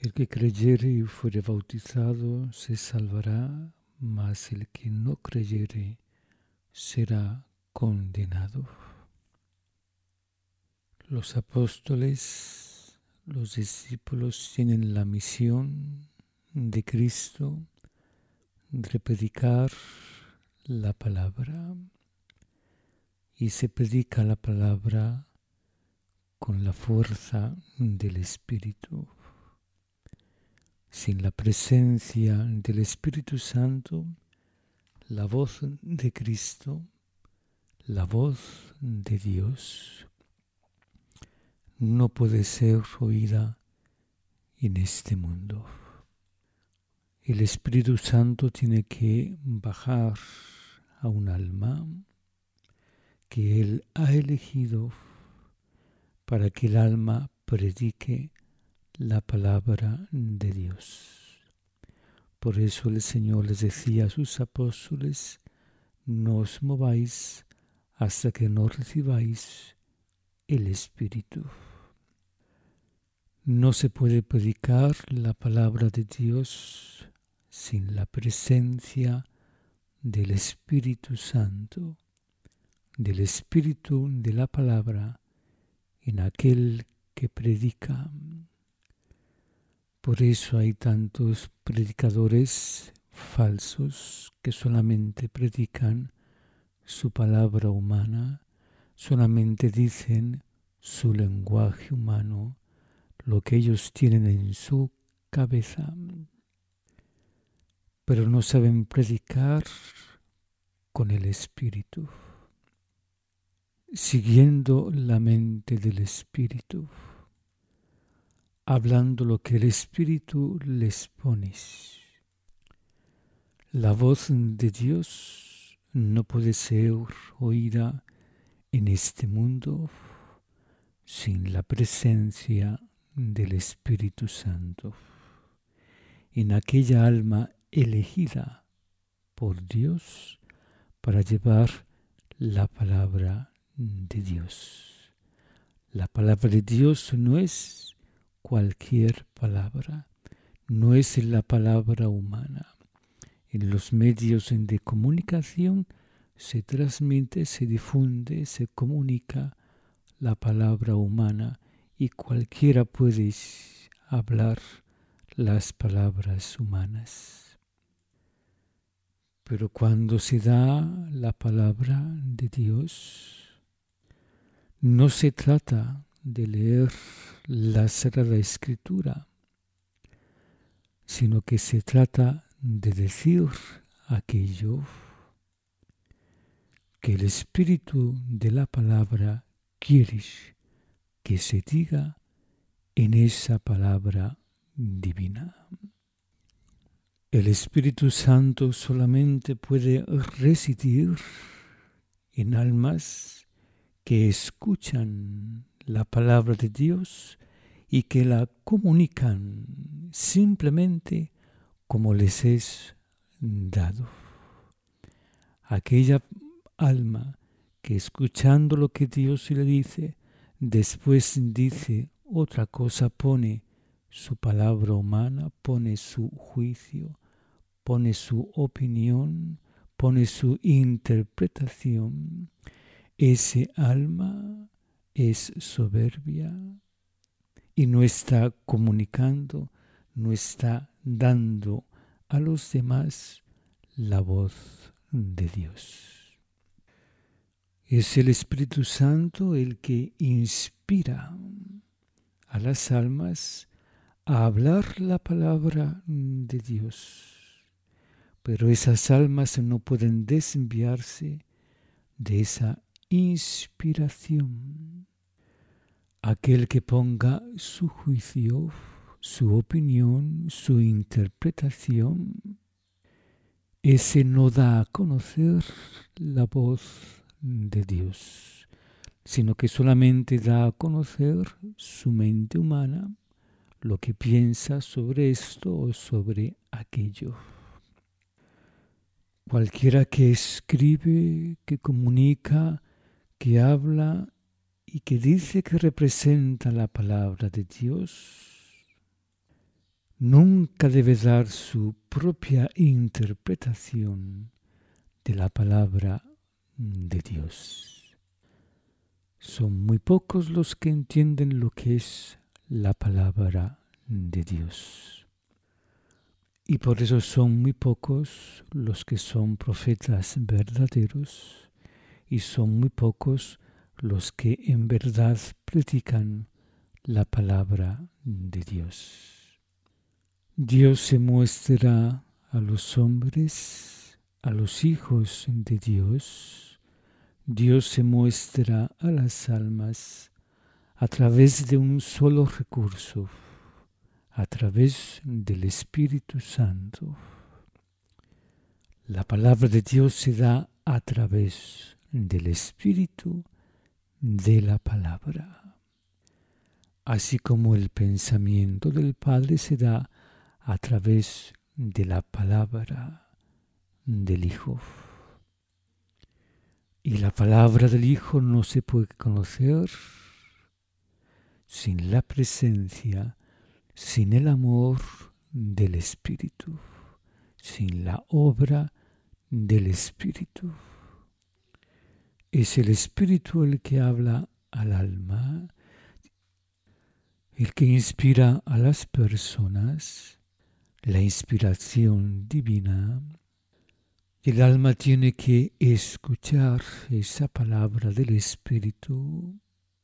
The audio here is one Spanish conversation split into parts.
El que creyere y fuere bautizado se salvará, mas el que no creyere será condenado. Los apóstoles, los discípulos tienen la misión de Cristo de predicar la palabra, y se predica la palabra con la fuerza del Espíritu. Sin la presencia del Espíritu Santo, la voz de Cristo, la voz de Dios, no puede ser oída en este mundo. El Espíritu Santo tiene que bajar a un alma que Él ha elegido para que el alma predique la palabra de Dios. Por eso el Señor les decía a sus apóstoles: no os mováis hasta que no recibáis el Espíritu. No se puede predicar la palabra de Dios sin la presencia del Espíritu Santo, del Espíritu de la palabra en aquel que predica. Por eso hay tantos predicadores falsos que solamente predican su palabra humana, solamente dicen su lenguaje humano, lo que ellos tienen en su cabeza, pero no saben predicar con el Espíritu, siguiendo la mente del Espíritu, hablando lo que el Espíritu les pone. La voz de Dios no puede ser oída en este mundo sin la presencia del Espíritu Santo, en aquella alma elegida por Dios para llevar la palabra de Dios. La palabra de Dios no es cualquier palabra, no es la palabra humana. En los medios de comunicación se transmite, se difunde, se comunica la palabra humana, y cualquiera puede hablar las palabras humanas. Pero cuando se da la palabra de Dios, no se trata de leer la Sagrada Escritura, sino que se trata de decir aquello que el Espíritu de la palabra quiere que se diga en esa palabra divina. El Espíritu Santo solamente puede residir en almas que escuchan la palabra de Dios y que la comunican simplemente como les es dado. Aquella alma que, escuchando lo que Dios le dice, después dice otra cosa, pone su palabra humana, pone su juicio, pone su opinión, pone su interpretación. Ese alma es soberbia y no está comunicando, no está dando a los demás la voz de Dios. Es el Espíritu Santo el que inspira a las almas a hablar la palabra de Dios. Pero esas almas no pueden desviarse de esa inspiración. Aquel que ponga su juicio, su opinión, su interpretación, ese no da a conocer la voz de Dios, sino que solamente da a conocer su mente humana, lo que piensa sobre esto o sobre aquello. Cualquiera que escribe, que comunica, que habla y que dice que representa la palabra de Dios, nunca debe dar su propia interpretación de la palabra de Dios. Son muy pocos los que entienden lo que es la palabra de Dios. Y por eso son muy pocos los que son profetas verdaderos y son muy pocos los que en verdad predican la palabra de Dios. Dios se muestra a los hombres, a los hijos de Dios. Dios se muestra a las almas a través de un solo recurso, a través del Espíritu Santo. La palabra de Dios se da a través del Espíritu de la palabra, así como el pensamiento del Padre se da a través de la palabra del Hijo. Y la palabra del Hijo no se puede conocer sin la presencia, sin el amor del Espíritu, sin la obra del Espíritu. Es el Espíritu el que habla al alma, el que inspira a las personas. La inspiración divina, el alma tiene que escuchar esa palabra del Espíritu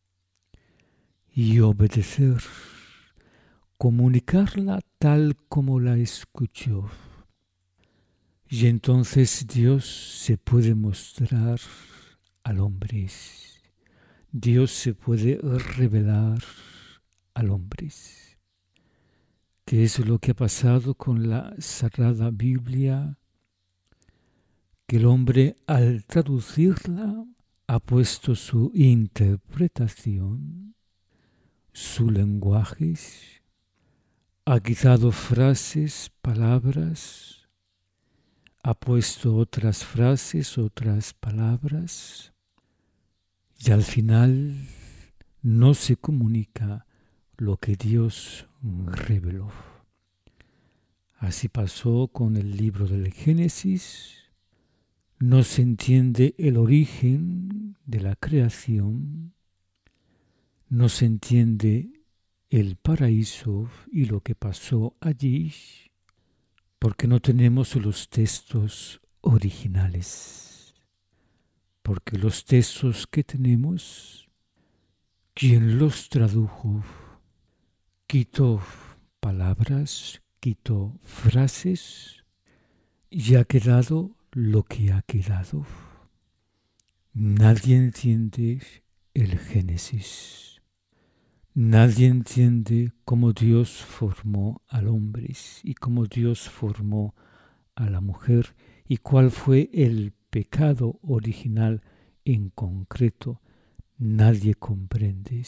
y obedecer, comunicarla tal como la escuchó. Y entonces Dios se puede mostrar al hombre. Dios se puede revelar al hombre. ¿Qué es lo que ha pasado con la Sagrada Biblia? Que el hombre, al traducirla, ha puesto su interpretación, su lenguaje, ha quitado frases, palabras, ha puesto otras frases, otras palabras, y al final no se comunica lo que Dios reveló. Así pasó con el libro del Génesis. No se entiende el origen de la creación, no se entiende el paraíso y lo que pasó allí, porque no tenemos los textos originales. Porque los textos que tenemos, quien los tradujo, quitó palabras, quitó frases y ha quedado lo que ha quedado. Nadie entiende el Génesis. Nadie entiende cómo Dios formó al hombre y cómo Dios formó a la mujer y cuál fue el pecado original en concreto. Nadie comprende.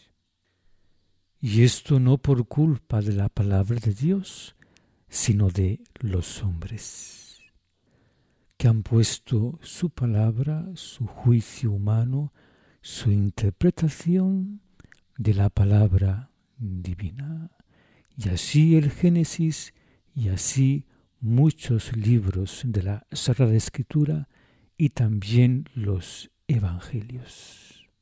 Y esto no por culpa de la palabra de Dios, sino de los hombres, que han puesto su palabra, su juicio humano, su interpretación de la palabra divina. Y así el Génesis y así muchos libros de la Sagrada Escritura y también los Evangelios.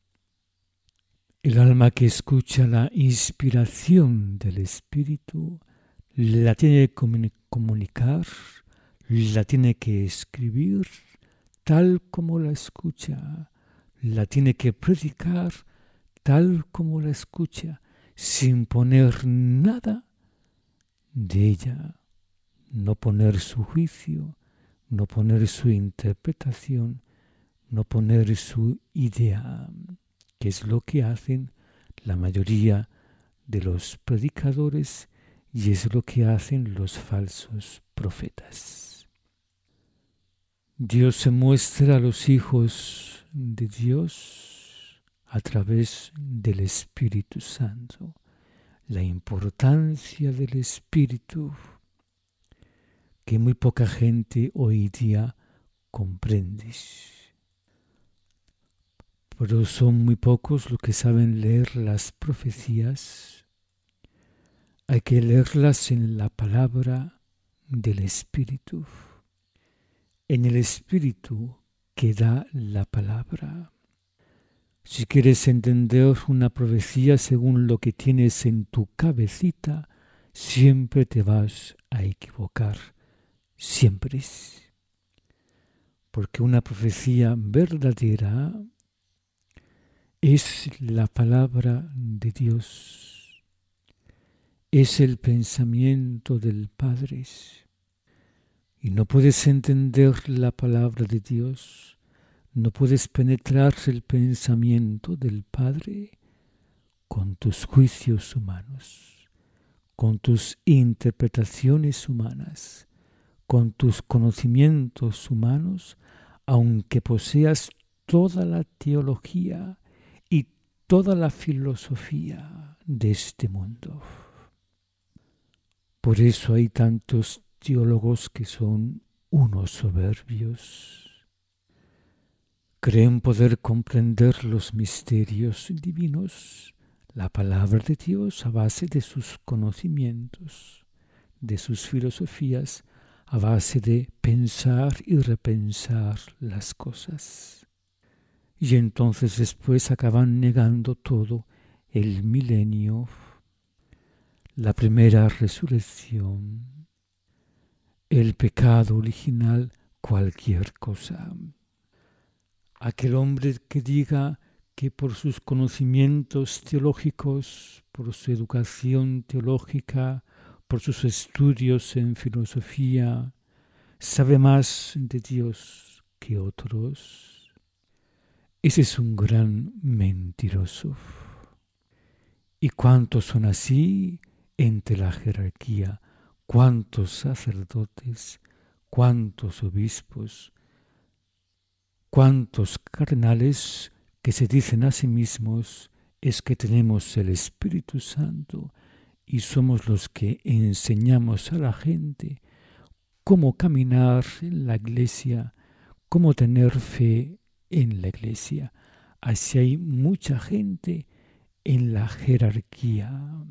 El alma que escucha la inspiración del Espíritu la tiene que comunicar, la tiene que escribir tal como la escucha, la tiene que predicar tal como la escucha, sin poner nada de ella, no poner su juicio, no poner su interpretación, no poner su idea, que es lo que hacen la mayoría de los predicadores y es lo que hacen los falsos profetas. Dios se muestra a los hijos de Dios a través del Espíritu Santo. La importancia del Espíritu que muy poca gente hoy día comprende. Pero son muy pocos los que saben leer las profecías Hay que leerlas en la palabra del Espíritu, en el Espíritu que da la palabra. Si quieres entender una profecía según lo que tienes en tu cabecita, siempre te vas a equivocar, siempre. Porque una profecía verdadera es la palabra de Dios, es el pensamiento del Padre. Y no puedes entender la palabra de Dios, no puedes penetrar el pensamiento del Padre con tus juicios humanos, con tus interpretaciones humanas, con tus conocimientos humanos, aunque poseas toda la teología y toda la filosofía de este mundo. Por eso hay tantos teólogos que son unos soberbios. Creen poder comprender los misterios divinos, la palabra de Dios a base de sus conocimientos, de sus filosofías, a base de pensar y repensar las cosas. Y entonces después acaban negando todo, el milenio, la primera resurrección, el pecado original, cualquier cosa. Aquel hombre que diga que por sus conocimientos teológicos, por su educación teológica, por sus estudios en filosofía, sabe más de Dios que otros. Ese es un gran mentiroso. ¿Y cuántos son así entre la jerarquía? ¿Cuántos sacerdotes? ¿Cuántos obispos? ¿Cuántos cardenales que se dicen a sí mismos es que tenemos el Espíritu Santo y somos los que enseñamos a la gente cómo caminar en la iglesia, cómo tener fe en la iglesia? Así hay mucha gente en la jerarquía.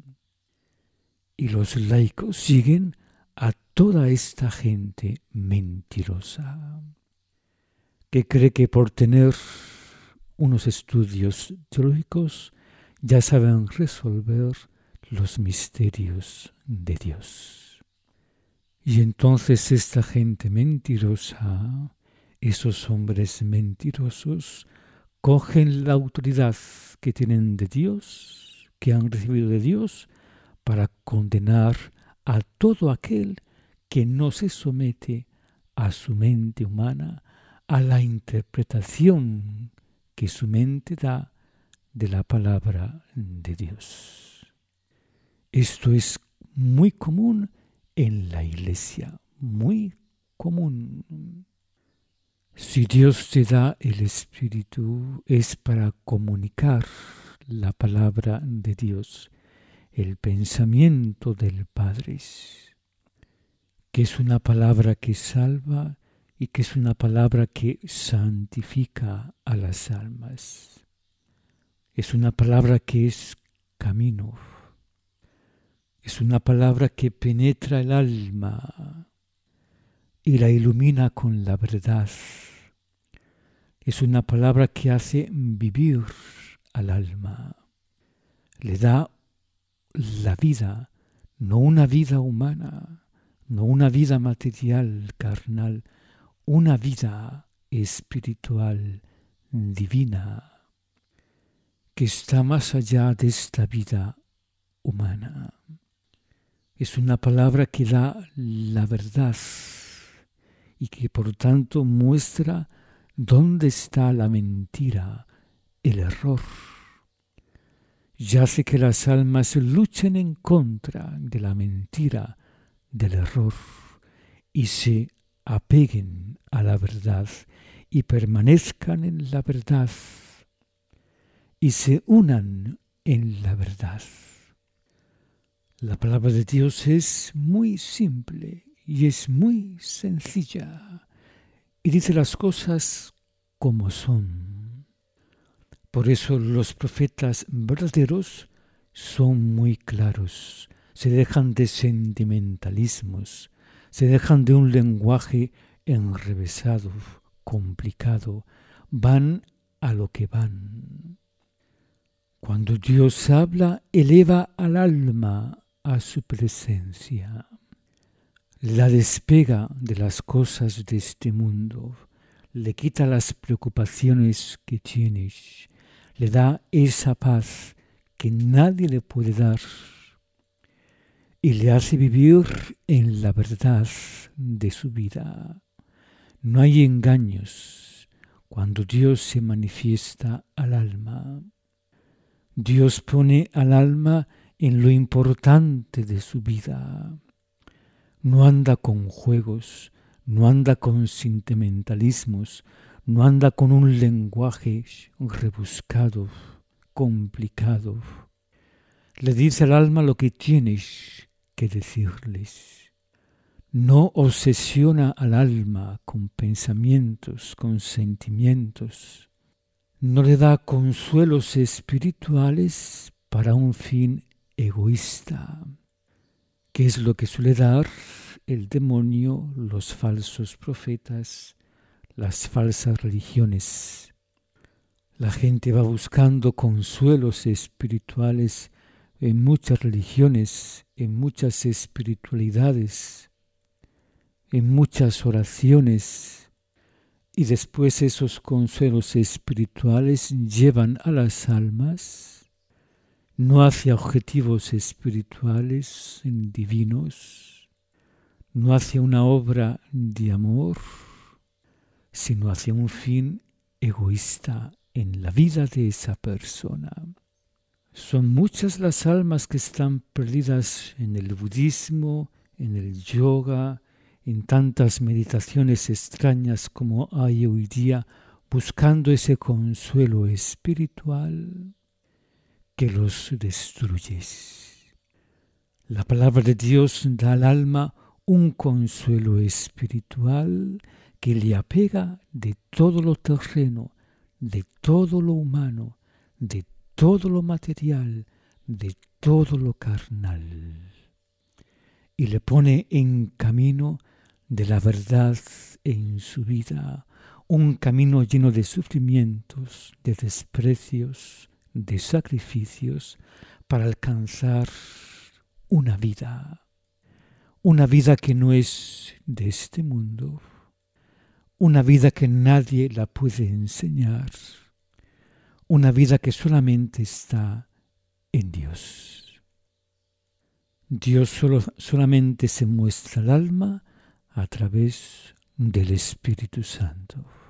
Y los laicos siguen a toda esta gente mentirosa, que cree que por tener unos estudios teológicos ya saben resolver los misterios de Dios. Y entonces esta gente mentirosa, esos hombres mentirosos, cogen la autoridad que tienen de Dios, que han recibido de Dios, para condenar a todo aquel que no se somete a su mente humana, a la interpretación que su mente da de la palabra de Dios. Esto es muy común en la iglesia, muy común. Si Dios te da el Espíritu es para comunicar la palabra de Dios, el pensamiento del Padre, que es una palabra que salva y que es una palabra que santifica a las almas. Es una palabra que es camino. Es una palabra que penetra el alma y la ilumina con la verdad. Es una palabra que hace vivir al alma. Le da la vida, no una vida humana, no una vida material, carnal, una vida espiritual, divina, que está más allá de esta vida humana. Es una palabra que da la verdad y que por tanto muestra dónde está la mentira, el error. Y hace que las almas luchen en contra de la mentira, del error, y se apeguen a la verdad y permanezcan en la verdad y se unan en la verdad. La palabra de Dios es muy simple y es muy sencilla y dice las cosas como son. Por eso los profetas verdaderos son muy claros, se dejan de sentimentalismos, se dejan de un lenguaje enrevesado, complicado, van a lo que van. Cuando Dios habla, eleva al alma a su presencia, la despega de las cosas de este mundo, le quita las preocupaciones que tienes, le da esa paz que nadie le puede dar y le hace vivir en la verdad de su vida. No hay engaños cuando Dios se manifiesta al alma. Dios pone al alma en lo importante de su vida. No anda con juegos, no anda con sentimentalismos, no anda con un lenguaje rebuscado, complicado. Le dice al alma lo que tienes que decirles. No obsesiona al alma con pensamientos, con sentimientos. No le da consuelos espirituales para un fin egoísta, que es lo que suele dar el demonio, los falsos profetas, las falsas religiones. La gente va buscando consuelos espirituales en muchas religiones, en muchas espiritualidades, en muchas oraciones, y después esos consuelos espirituales llevan a las almas no hacia objetivos espirituales divinos, no hacia una obra de amor, sino hacia un fin egoísta en la vida de esa persona. Son muchas las almas que están perdidas en el budismo, en el yoga, en tantas meditaciones extrañas como hay hoy día, buscando ese consuelo espiritual que los destruye. La palabra de Dios da al alma un consuelo espiritual que le apega de todo lo terreno, de todo lo humano, de todo lo material, de todo lo carnal, y le pone en camino de la verdad en su vida, un camino lleno de sufrimientos, de desprecios, de sacrificios, para alcanzar una vida que no es de este mundo, una vida que nadie la puede enseñar, una vida que solamente está en Dios. Dios solamente se muestra al alma a través del Espíritu Santo.